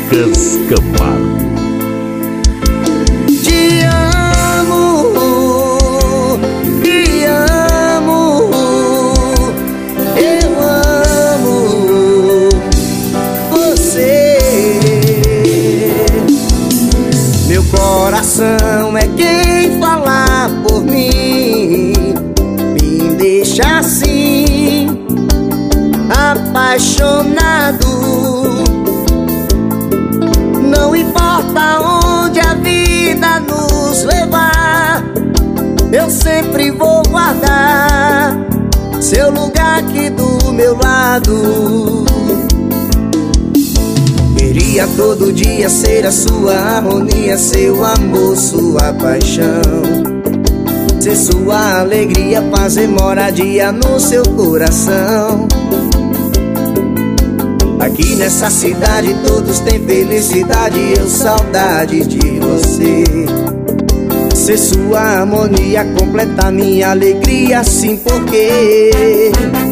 Lucas Camargo. Te amo, eu amo você. Meu coração é quem fala por mim, me deixa assim, apaixonado. Não importa onde a vida nos levar, eu sempre vou guardar seu lugar aqui do meu lado. Queria todo dia ser a sua harmonia, seu amor, sua paixão, ser sua alegria, fazer moradia no seu coração. Aqui nessa cidade todos têm felicidade, eu saudade de você. Ser sua harmonia completa minha alegria, sim, porque